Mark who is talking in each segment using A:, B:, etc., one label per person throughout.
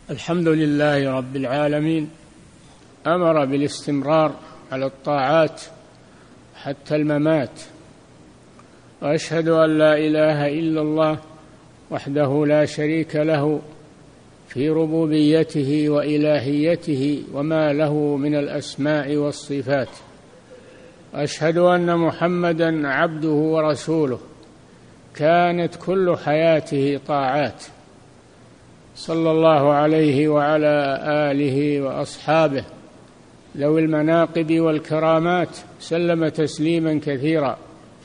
A: الحمد لله رب العالمين، أمر بالاستمرار على الطاعات حتى الممات، وأشهد أن لا إله إلا الله وحده لا شريك له في ربوبيته وإلهيته وما له من الأسماء والصفات، وأشهد أن محمدًا عبده ورسوله كانت كل حياته طاعات، صلى الله عليه وعلى آله وأصحابه ذوي المناقب والكرامات، سلم تسليما كثيرا.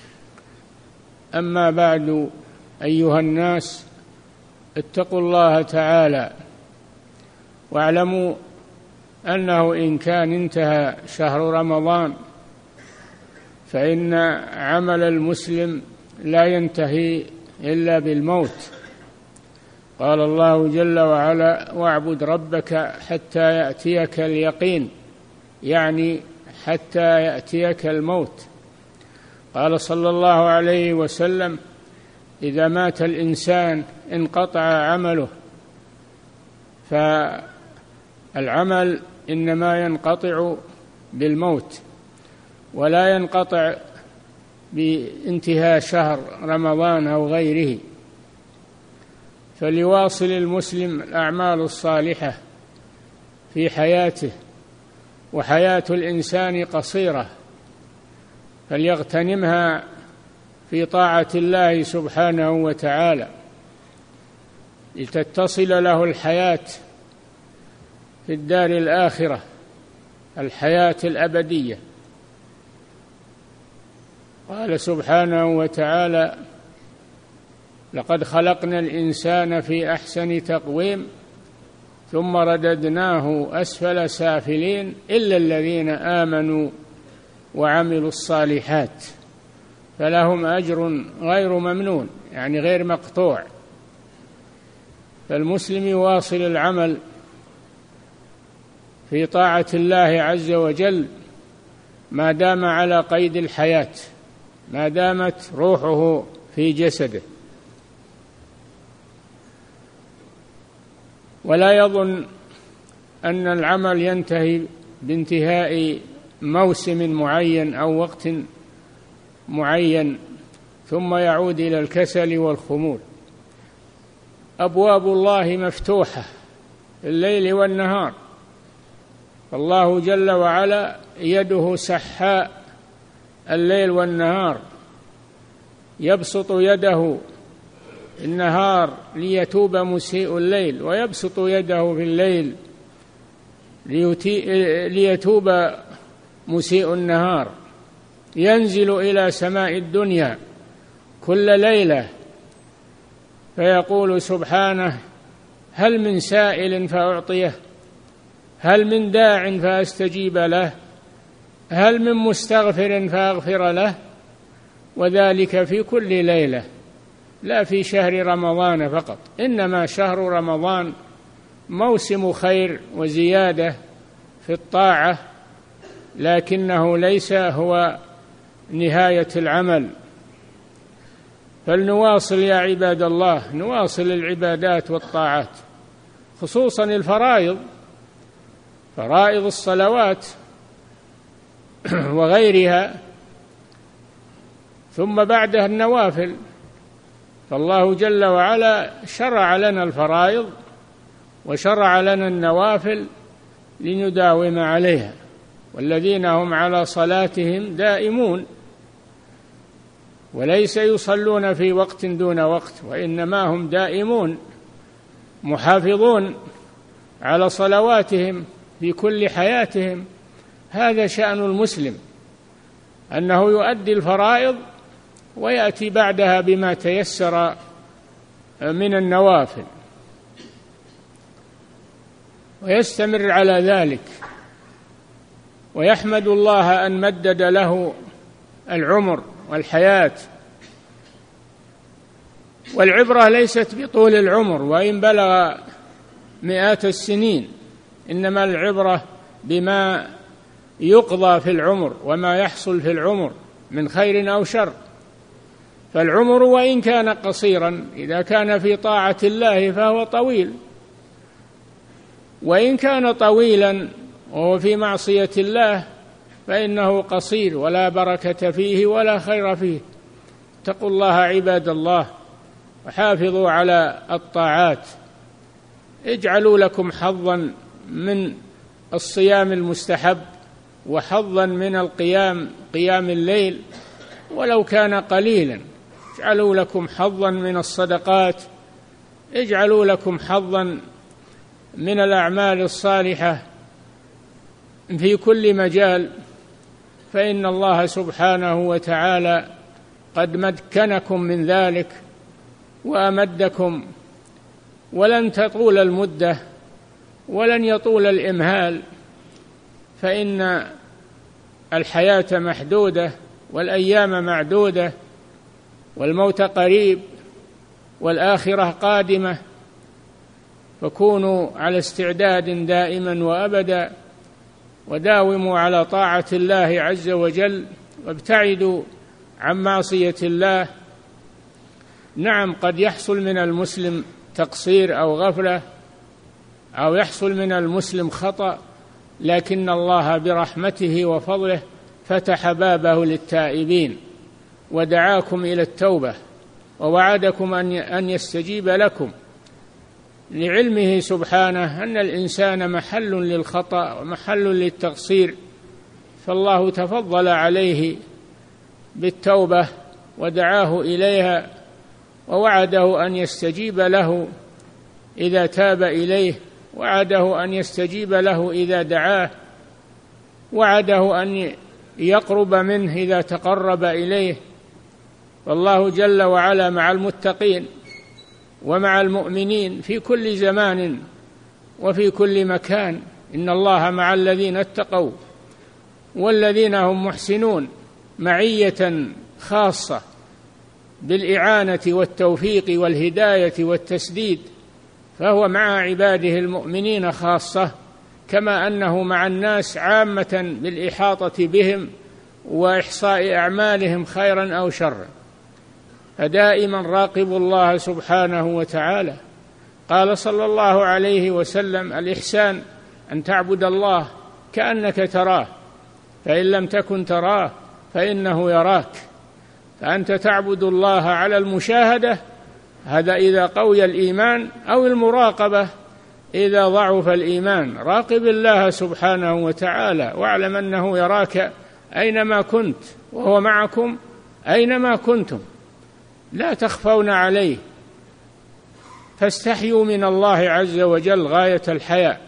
A: أما بعد، أيها الناس، اتقوا الله تعالى واعلموا أنه إن كان انتهى شهر رمضان فإن عمل المسلم لا ينتهي إلا بالموت. قال الله جل وعلا: واعبد ربك حتى يأتيك اليقين، يعني حتى يأتيك الموت. قال صلى الله عليه وسلم: إذا مات الإنسان انقطع عمله. فالعمل إنما ينقطع بالموت، ولا ينقطع بانتهاء شهر رمضان أو غيره. فليواصل المسلم الأعمال الصالحة في حياته، وحياة الإنسان قصيرة، فليغتنمها في طاعة الله سبحانه وتعالى لتتصل له الحياة في الدار الآخرة، الحياة الأبدية. قال سبحانه وتعالى: لقد خلقنا الإنسان في أحسن تقويم ثم رددناه أسفل سافلين إلا الذين آمنوا وعملوا الصالحات فلهم أجر غير ممنون، يعني غير مقطوع. فالمسلم يواصل العمل في طاعة الله عز وجل ما دام على قيد الحياة، ما دامت روحه في جسده، ولا يظن أن العمل ينتهي بانتهاء موسم معين أو وقت معين ثم يعود إلى الكسل والخمول. أبواب الله مفتوحة الليل والنهار، فالله جل وعلا يده سحاء الليل والنهار، يبسط يده النهار ليتوب مسيء الليل، ويبسط يده في الليل ليتوب مسيء النهار. ينزل إلى سماء الدنيا كل ليلة فيقول سبحانه: هل من سائل فأعطيه، هل من داع فأستجيب له، هل من مستغفر فأغفر له. وذلك في كل ليلة، لا في شهر رمضان فقط، إنما شهر رمضان موسم خير وزيادة في الطاعة، لكنه ليس هو نهاية العمل. فلنواصل يا عباد الله، نواصل العبادات والطاعات، خصوصا الفرائض، فرائض الصلوات وغيرها، ثم بعدها النوافل. فالله جل وعلا شرع لنا الفرائض وشرع لنا النوافل لنداوم عليها، والذين هم على صلاتهم دائمون، وليس يصلون في وقت دون وقت، وإنما هم دائمون محافظون على صلواتهم في كل حياتهم. هذا شأن المسلم، أنه يؤدي الفرائض ويأتي بعدها بما تيسر من النوافل، ويستمر على ذلك، ويحمد الله أن مدد له العمر والحياة. والعبرة ليست بطول العمر وإن بلغ مئات السنين، إنما العبرة بما يقضى في العمر وما يحصل في العمر من خير أو شر. فالعمر وإن كان قصيرا إذا كان في طاعة الله فهو طويل، وإن كان طويلا وهو في معصية الله فإنه قصير ولا بركة فيه ولا خير فيه. اتقوا الله عباد الله وحافظوا على الطاعات. اجعلوا لكم حظا من الصيام المستحب وحظا من قيام الليل ولو كان قليلا. اجعلوا لكم حظا من الصدقات، اجعلوا لكم حظا من الأعمال الصالحة في كل مجال، فإن الله سبحانه وتعالى قد مكنكم من ذلك وأمدكم، ولن تطول المدة ولن يطول الإمهال، فإن الحياة محدودة والأيام معدودة والموت قريب والآخرة قادمة، فكونوا على استعداد دائما وأبدا، وداوموا على طاعة الله عز وجل وابتعدوا عن معصية الله. نعم، قد يحصل من المسلم تقصير أو غفلة أو يحصل من المسلم خطأ، لكن الله برحمته وفضله فتح بابه للتائبين ودعاكم إلى التوبة ووعدكم أن يستجيب لكم، لعلمه سبحانه أن الإنسان محل للخطأ ومحل للتقصير، فالله تفضل عليه بالتوبة ودعاه إليها، ووعده أن يستجيب له إذا تاب إليه، وعده أن يستجيب له إذا دعاه، وعده أن يقرب منه إذا تقرب إليه. والله جل وعلا مع المتقين ومع المؤمنين في كل زمان وفي كل مكان. إن الله مع الذين اتقوا والذين هم محسنون معية خاصة بالإعانة والتوفيق والهداية والتسديد، فهو مع عباده المؤمنين خاصة، كما أنه مع الناس عامة بالإحاطة بهم وإحصاء أعمالهم خيرا أو شرا. فدائما راقبوا الله سبحانه وتعالى. قال صلى الله عليه وسلم: الإحسان أن تعبد الله كأنك تراه، فإن لم تكن تراه فإنه يراك. فأنت تعبد الله على المشاهدة، هذا إذا قوي الإيمان، أو المراقبة إذا ضعف الإيمان. راقب الله سبحانه وتعالى واعلم أنه يراك أينما كنت، وهو معكم أينما كنتم، لا تخفون عليه. فاستحيوا من الله عز وجل غاية الحياء،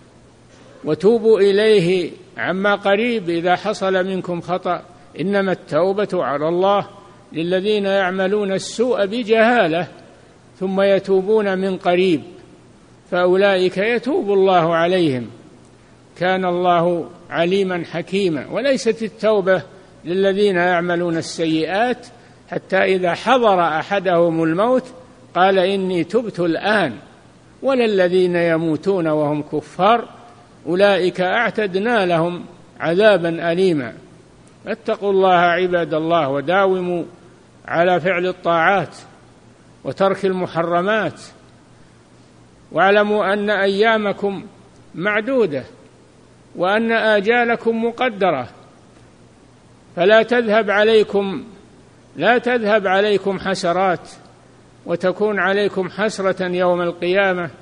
A: وتوبوا إليه عما قريب إذا حصل منكم خطأ. إنما التوبة على الله للذين يعملون السوء بجهالة ثم يتوبون من قريب فأولئك يتوب الله عليهم، كان الله عليما حكيما. وليست التوبة للذين يعملون السيئات حتى إذا حضر أحدهم الموت قال إني تبت الآن، ولا الذين يموتون وهم كفار أولئك أعتدنا لهم عذابا أليما. فاتقوا الله عباد الله وداوموا على فعل الطاعات وترك المحرمات، واعلموا أن أيامكم معدودة وأن آجالكم مقدرة، فلا تذهب عليكم حسرات وتكون عليكم حسرة يوم القيامة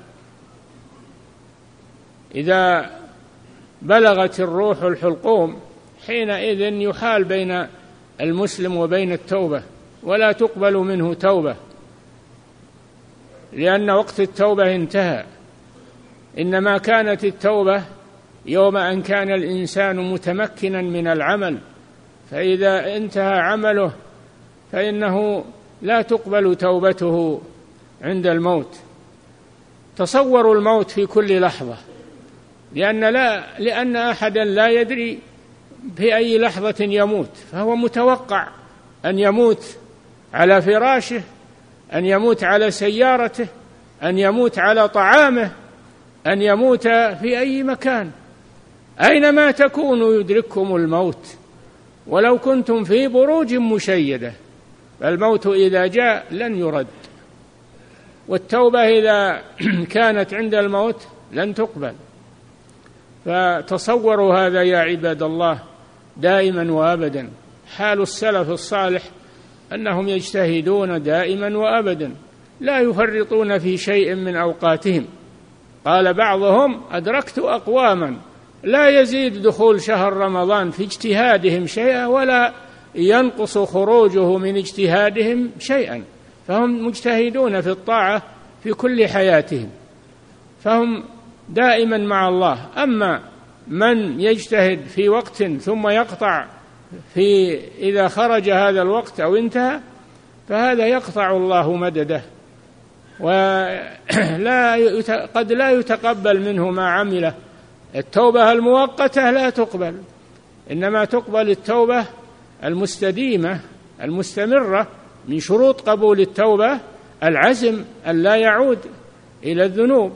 A: إذا بلغت الروح الحلقوم، حينئذ يحال بين المسلم وبين التوبة ولا تقبل منه توبة، لأن وقت التوبة انتهى. إنما كانت التوبة يوم أن كان الإنسان متمكنا من العمل، فإذا انتهى عمله فإنه لا تقبل توبته عند الموت. تصوروا الموت في كل لحظة، لأن أحدا لا يدري في أي لحظة يموت، فهو متوقع أن يموت على فراشه، أن يموت على سيارته، أن يموت على طعامه، أن يموت في أي مكان. أينما تكونوا يدرككم الموت ولو كنتم في بروج مشيدة، فالموت إذا جاء لن يرد. والتوبة إذا كانت عند الموت لن تقبل. فتصوروا هذا يا عباد الله دائما وأبدا. حال السلف الصالح أنهم يجتهدون دائما وأبدا، لا يفرطون في شيء من أوقاتهم. قال بعضهم: أدركت أقواما لا يزيد دخول شهر رمضان في اجتهادهم شيئا ولا ينقص خروجه من اجتهادهم شيئا، فهم مجتهدون في الطاعة في كل حياتهم، فهم دائما مع الله. أما من يجتهد في وقت ثم يقطع إذا خرج هذا الوقت أو انتهى، فهذا يقطع الله مدده، قد لا يتقبل منه ما عمله. التوبة المؤقتة لا تقبل، إنما تقبل التوبة المستديمة المستمرة. من شروط قبول التوبة العزم أن لا يعود إلى الذنوب.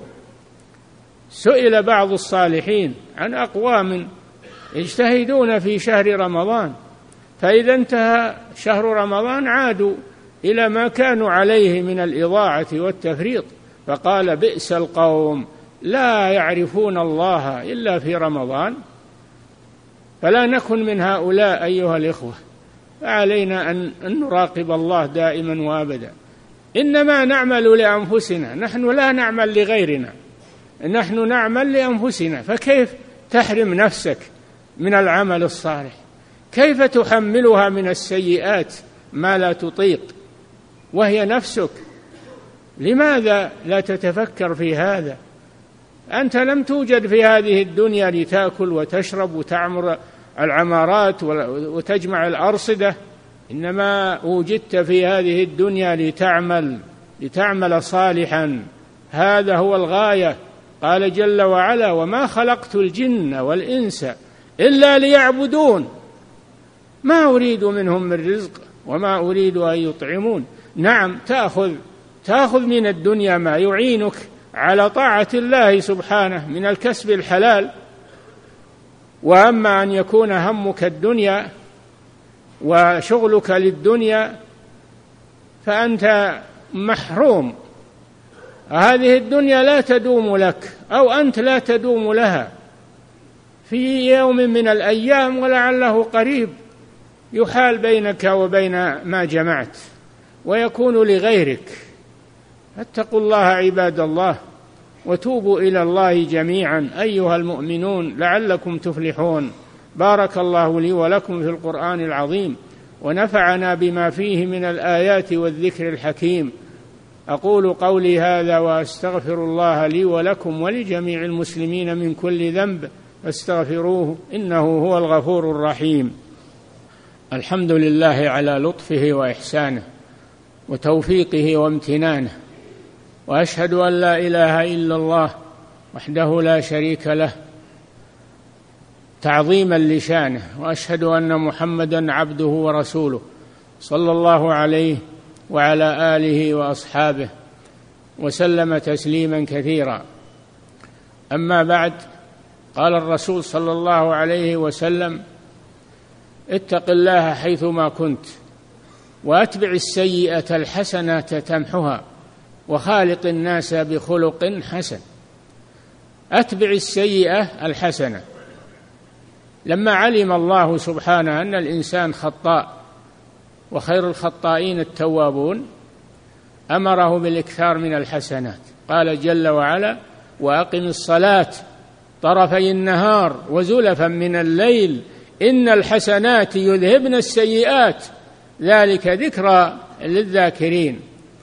A: سئل بعض الصالحين عن أقوام يجتهدون في شهر رمضان، فإذا انتهى شهر رمضان عادوا إلى ما كانوا عليه من الإضاعة والتفريط، فقال: بئس القوم لا يعرفون الله إلا في رمضان. فلا نكن من هؤلاء أيها الإخوة، فعلينا أن نراقب الله دائما وأبدا. إنما نعمل لأنفسنا، نحن لا نعمل لغيرنا، نحن نعمل لأنفسنا. فكيف تحرم نفسك من العمل الصالح؟ كيف تحملها من السيئات ما لا تطيق وهي نفسك؟ لماذا لا تتفكر في هذا؟ أنت لم توجد في هذه الدنيا لتأكل وتشرب وتعمر العمارات وتجمع الأرصدة، إنما وجدت في هذه الدنيا لتعمل صالحا. هذا هو الغاية. قال جل وعلا: وما خلقت الجن والإنس إلا ليعبدون ما أريد منهم من رزق وما أريد أن يطعمون. نعم، تأخذ من الدنيا ما يعينك على طاعة الله سبحانه من الكسب الحلال، وأما أن يكون همك الدنيا وشغلك للدنيا فأنت محروم. هذه الدنيا لا تدوم لك، أو أنت لا تدوم لها. في يوم من الأيام ولعله قريب يحال بينك وبين ما جمعت ويكون لغيرك. فاتقوا الله عباد الله، وتوبوا إلى الله جميعا أيها المؤمنون لعلكم تفلحون. بارك الله لي ولكم في القرآن العظيم، ونفعنا بما فيه من الآيات والذكر الحكيم. أقول قولي هذا وأستغفر الله لي ولكم ولجميع المسلمين من كل ذنب، فاستغفروه إنه هو الغفور الرحيم. الحمد لله على لطفه وإحسانه وتوفيقه وامتنانه، وأشهد أن لا إله إلا الله وحده لا شريك له تعظيما لشانه، وأشهد أن محمدا عبده ورسوله صلى الله عليه وعلى آله وأصحابه وسلم تسليما كثيرا. أما بعد، قال الرسول صلى الله عليه وسلم: اتق الله حيثما كنت، وأتبع السيئة الحسنة تمحها، وخالق الناس بخلق حسن. أتبع السيئة الحسنة. لما علم الله سبحانه أن الإنسان خطاء وخير الخطائين التوابون، أمره بالإكثار من الحسنات. قال جل وعلا: وأقم الصلاة طرفي النهار وزلفا من الليل إن الحسنات يذهبن السيئات ذلك ذكرى للذاكرين.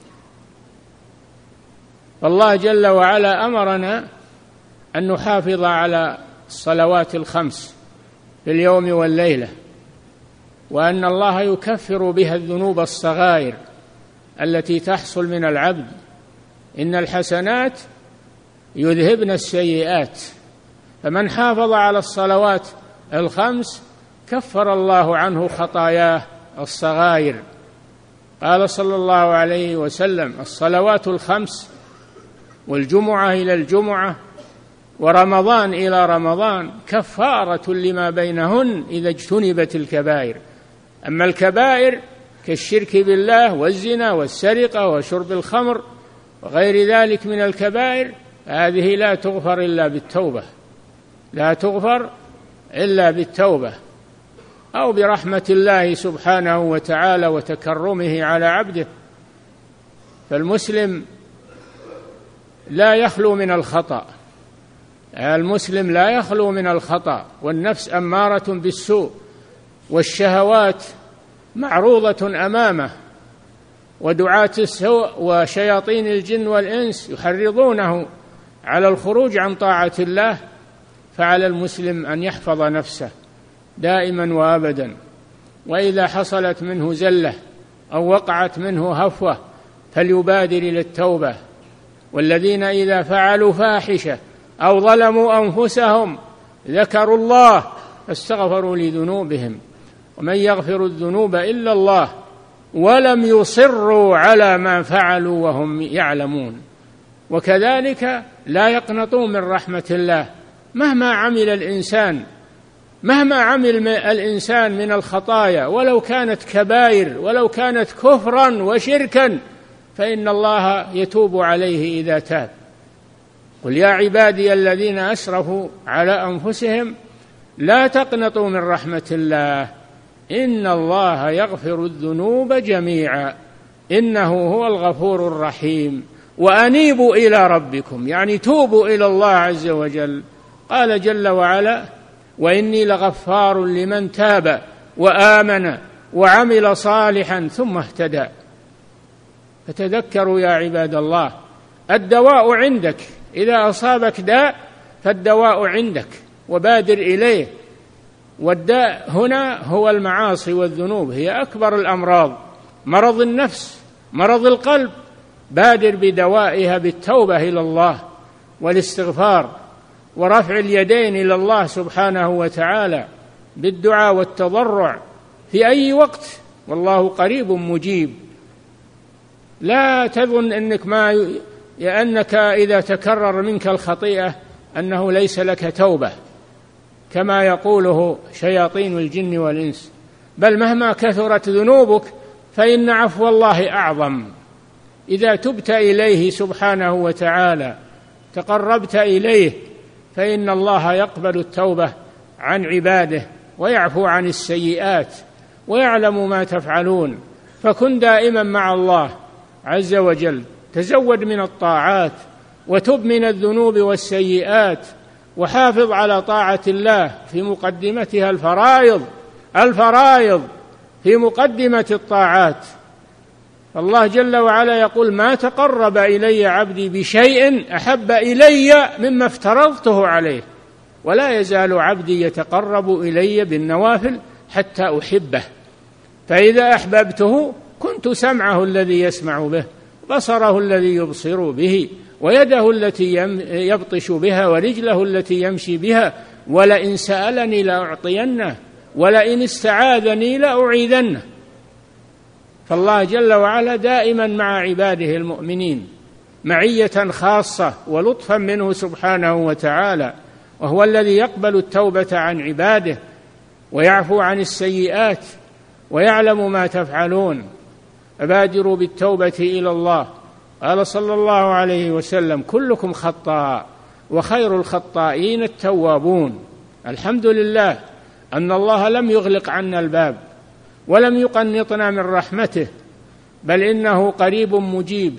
A: فالله جل وعلا أمرنا أن نحافظ على الصلوات الخمس في اليوم والليلة، وأن الله يكفر بها الذنوب الصغائر التي تحصل من العبد. إن الحسنات يذهبن السيئات، فمن حافظ على الصلوات الخمس كفر الله عنه خطاياه الصغائر. قال صلى الله عليه وسلم: الصلوات الخمس والجمعة إلى الجمعة ورمضان إلى رمضان كفارة لما بينهن إذا اجتنبت الكبائر. أما الكبائر كالشرك بالله والزنا والسرقة وشرب الخمر وغير ذلك من الكبائر هذه لا تغفر إلا بالتوبة، لا تغفر إلا بالتوبة أو برحمة الله سبحانه وتعالى وتكرمه على عبده. فالمسلم لا يخلو من الخطأ، المسلم لا يخلو من الخطأ، والنفس أمارة بالسوء، والشهوات معروضة أمامه، ودعاة السوء وشياطين الجن والإنس يحرضونه على الخروج عن طاعة الله. فعلى المسلم أن يحفظ نفسه دائما وأبدا، وإذا حصلت منه زلة أو وقعت منه هفوة فليبادر إلى التوبة. والذين إذا فعلوا فاحشة أو ظلموا أنفسهم ذكروا الله فاستغفروا لذنوبهم ومن يغفر الذنوب إلا الله ولم يصروا على ما فعلوا وهم يعلمون. وكذلك لا يقنطوا من رحمة الله مهما عمل الإنسان من الخطايا، ولو كانت كبائر ولو كانت كفرا وشركا، فإن الله يتوب عليه إذا تاب. قل يا عبادي الذين أسرفوا على أنفسهم لا تقنطوا من رحمة الله إن الله يغفر الذنوب جميعا إنه هو الغفور الرحيم وأنيبوا إلى ربكم، يعني توبوا إلى الله عز وجل. قال جل وعلا وإني لغفار لمن تاب وآمن وعمل صالحا ثم اهتدى. فتذكروا يا عباد الله الدواء عندك، إذا أصابك داء فالدواء عندك وبادر إليه. والداء هنا هو المعاصي والذنوب، هي أكبر الأمراض، مرض النفس مرض القلب، بادر بدوائها بالتوبة إلى الله والاستغفار ورفع اليدين إلى الله سبحانه وتعالى بالدعاء والتضرع في أي وقت، والله قريب مجيب. لا تظن أنك إذا تكرر منك الخطيئة أنه ليس لك توبة كما يقوله شياطين الجن والإنس، بل مهما كثرت ذنوبك فإن عفو الله أعظم. إذا تبت إليه سبحانه وتعالى تقربت إليه فإن الله يقبل التوبة عن عباده ويعفو عن السيئات ويعلم ما تفعلون. فكن دائما مع الله عز وجل، تزود من الطاعات وتب من الذنوب والسيئات، وحافظ على طاعة الله في مقدمتها الفرائض في مقدمة الطاعات. الله جل وعلا يقول ما تقرب إلي عبدي بشيء أحب إلي مما افترضته عليه، ولا يزال عبدي يتقرب إلي بالنوافل حتى أحبه، فإذا أحببته كنت سمعه الذي يسمع به، بصره الذي يبصر به، ويده التي يبطش بها، ورجله التي يمشي بها، ولئن سألني لأعطينه ولئن استعاذني لأعيذنه. فالله جل وعلا دائما مع عباده المؤمنين معية خاصة ولطفا منه سبحانه وتعالى، وهو الذي يقبل التوبة عن عباده ويعفو عن السيئات ويعلم ما تفعلون. فبادروا بالتوبة إلى الله. قال صلى الله عليه وسلم كلكم خطاء وخير الخطائين التوابون. الحمد لله أن الله لم يغلق عنا الباب ولم يقنطنا من رحمته، بل إنه قريب مجيب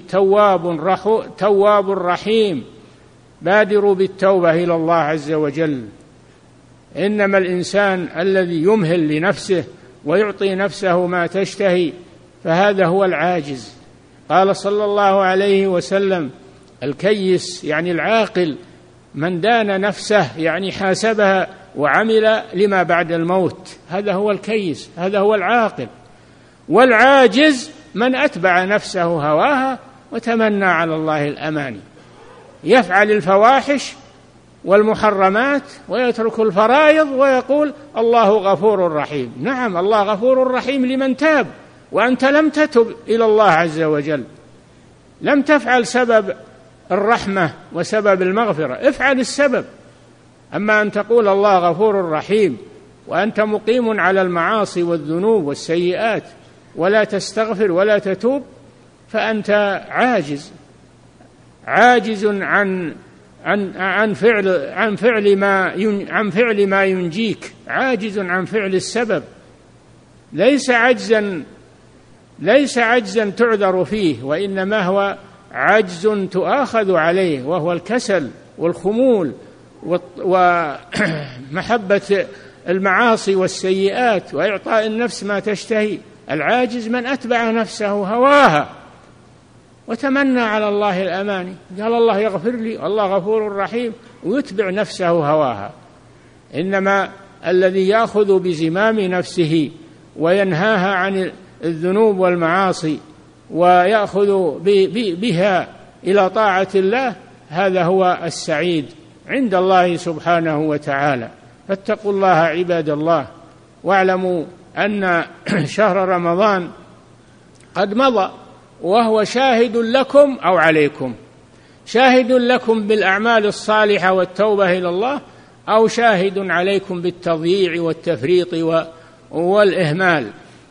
A: تواب رحيم. بادروا بالتوبة إلى الله عز وجل. إنما الإنسان الذي يمهل لنفسه ويعطي نفسه ما تشتهي فهذا هو العاجز. قال صلى الله عليه وسلم الكيس يعني العاقل من دان نفسه، يعني حاسبها وعمل لما بعد الموت، هذا هو الكيس، هذا هو العاقل. والعاجز من أتبع نفسه هواها وتمنى على الله الأماني، يفعل الفواحش والمحرمات ويترك الفرائض ويقول الله غفور رحيم. نعم الله غفور رحيم لمن تاب، وأنت لم تتب إلى الله عز وجل، لم تفعل سبب الرحمة وسبب المغفرة، افعل السبب. أما أن تقول الله غفور رحيم وأنت مقيم على المعاصي والذنوب والسيئات ولا تستغفر ولا تتوب، فأنت عاجز عن عن فعل ما ينجيك، عاجز عن فعل السبب، ليس عجزا تعذر فيه، وإنما هو عجز تؤاخذ عليه، وهو الكسل والخمول ومحبة المعاصي والسيئات وإعطاء النفس ما تشتهي. العاجز من أتبع نفسه هواها وتمنى على الله الأماني، قال الله يغفر لي والله غفور رحيم، ويتبع نفسه هواها. إنما الذي يأخذ بزمام نفسه وينهاها عن الذنوب والمعاصي ويأخذ بها إلى طاعة الله، هذا هو السعيد عند الله سبحانه وتعالى. فاتقوا الله عباد الله، واعلموا أن شهر رمضان قد مضى وهو شاهد لكم أو عليكم، شاهد لكم بالأعمال الصالحة والتوبة إلى الله، أو شاهد عليكم بالتضييع والتفريط والإهمال.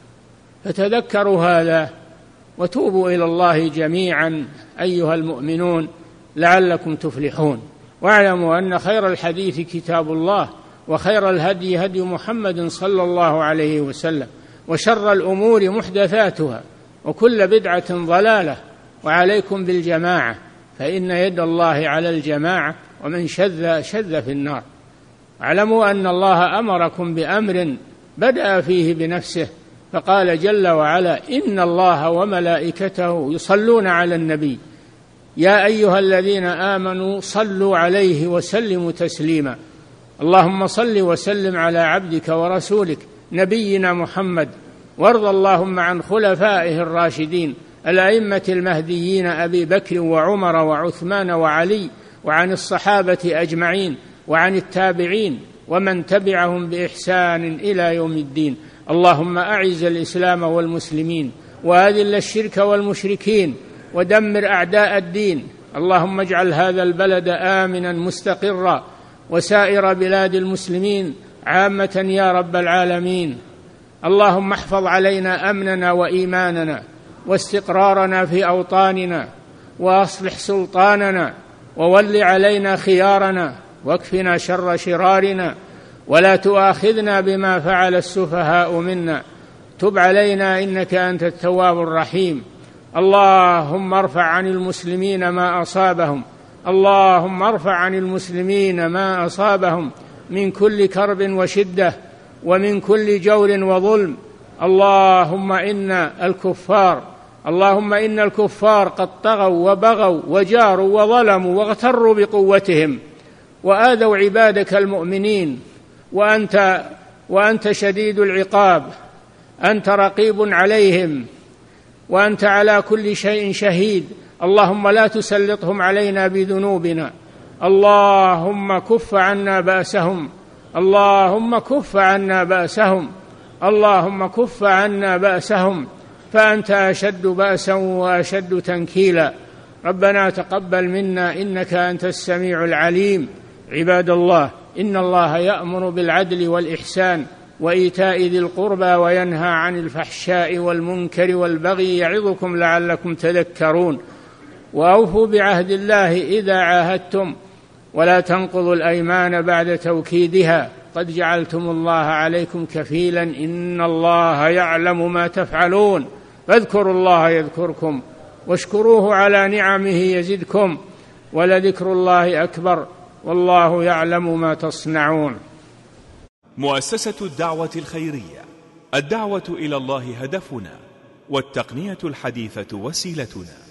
A: فتذكروا هذا وتوبوا إلى الله جميعا أيها المؤمنون لعلكم تفلحون. واعلموا أن خير الحديث كتاب الله، وخير الهدي هدي محمد صلى الله عليه وسلم، وشر الأمور محدثاتها، وكل بدعة ضلالة، وعليكم بالجماعة، فإن يد الله على الجماعة، ومن شذ في النار. اعلموا أن الله أمركم بأمر بدأ فيه بنفسه، فقال جل وعلا: إن الله وملائكته يصلون على النبي يا أيها الذين آمنوا صلوا عليه وسلموا تسليما. اللهم صل وسلم على عبدك ورسولك نبينا محمد، وارض اللهم عن خلفائه الراشدين الأئمة المهديين أبي بكر وعمر وعثمان وعلي، وعن الصحابة أجمعين، وعن التابعين ومن تبعهم بإحسان إلى يوم الدين. اللهم أعز الإسلام والمسلمين، وأذل الشرك والمشركين، ودمر أعداء الدين. اللهم اجعل هذا البلد آمنا مستقرا، وسائر بلاد المسلمين عامة يا رب العالمين. اللهم احفظ علينا أمننا وإيماننا واستقرارنا في أوطاننا، وأصلح سلطاننا، وول علينا خيارنا، واكفنا شر شرارنا، ولا تؤاخذنا بما فعل السفهاء منا. تب علينا إنك أنت التواب الرحيم. اللهم ارفع عن المسلمين ما أصابهم، اللهم ارفع عن المسلمين ما أصابهم من كل كرب وشدة، ومن كل جور وظلم. اللهم إن الكفار قد طغوا وبغوا وجاروا وظلموا واغتروا بقوتهم وآذوا عبادك المؤمنين، وأنت شديد العقاب، أنت رقيب عليهم، وأنت على كل شيء شهيد. اللهم لا تسلطهم علينا بذنوبنا. اللهم كف عنا بأسهم، اللهم كف عنا بأسهم، اللهم كف عنا بأسهم، فأنت أشد بأسا وأشد تنكيلا. ربنا تقبل منا إنك أنت السميع العليم. عباد الله، إن الله يأمر بالعدل والإحسان وإيتاء ذي القربى، وينهى عن الفحشاء والمنكر والبغي، يعظكم لعلكم تذكرون. وأوفوا بعهد الله إذا عاهدتم، ولا تنقضوا الأيمان بعد توكيدها، قد جعلتم الله عليكم كفيلا، إن الله يعلم ما تفعلون. فاذكروا الله يذكركم، واشكروه على نعمه يزدكم، ولذكر الله أكبر، والله يعلم ما تصنعون.
B: مؤسسة الدعوة الخيرية، الدعوة إلى الله هدفنا، والتقنية الحديثة وسيلتنا.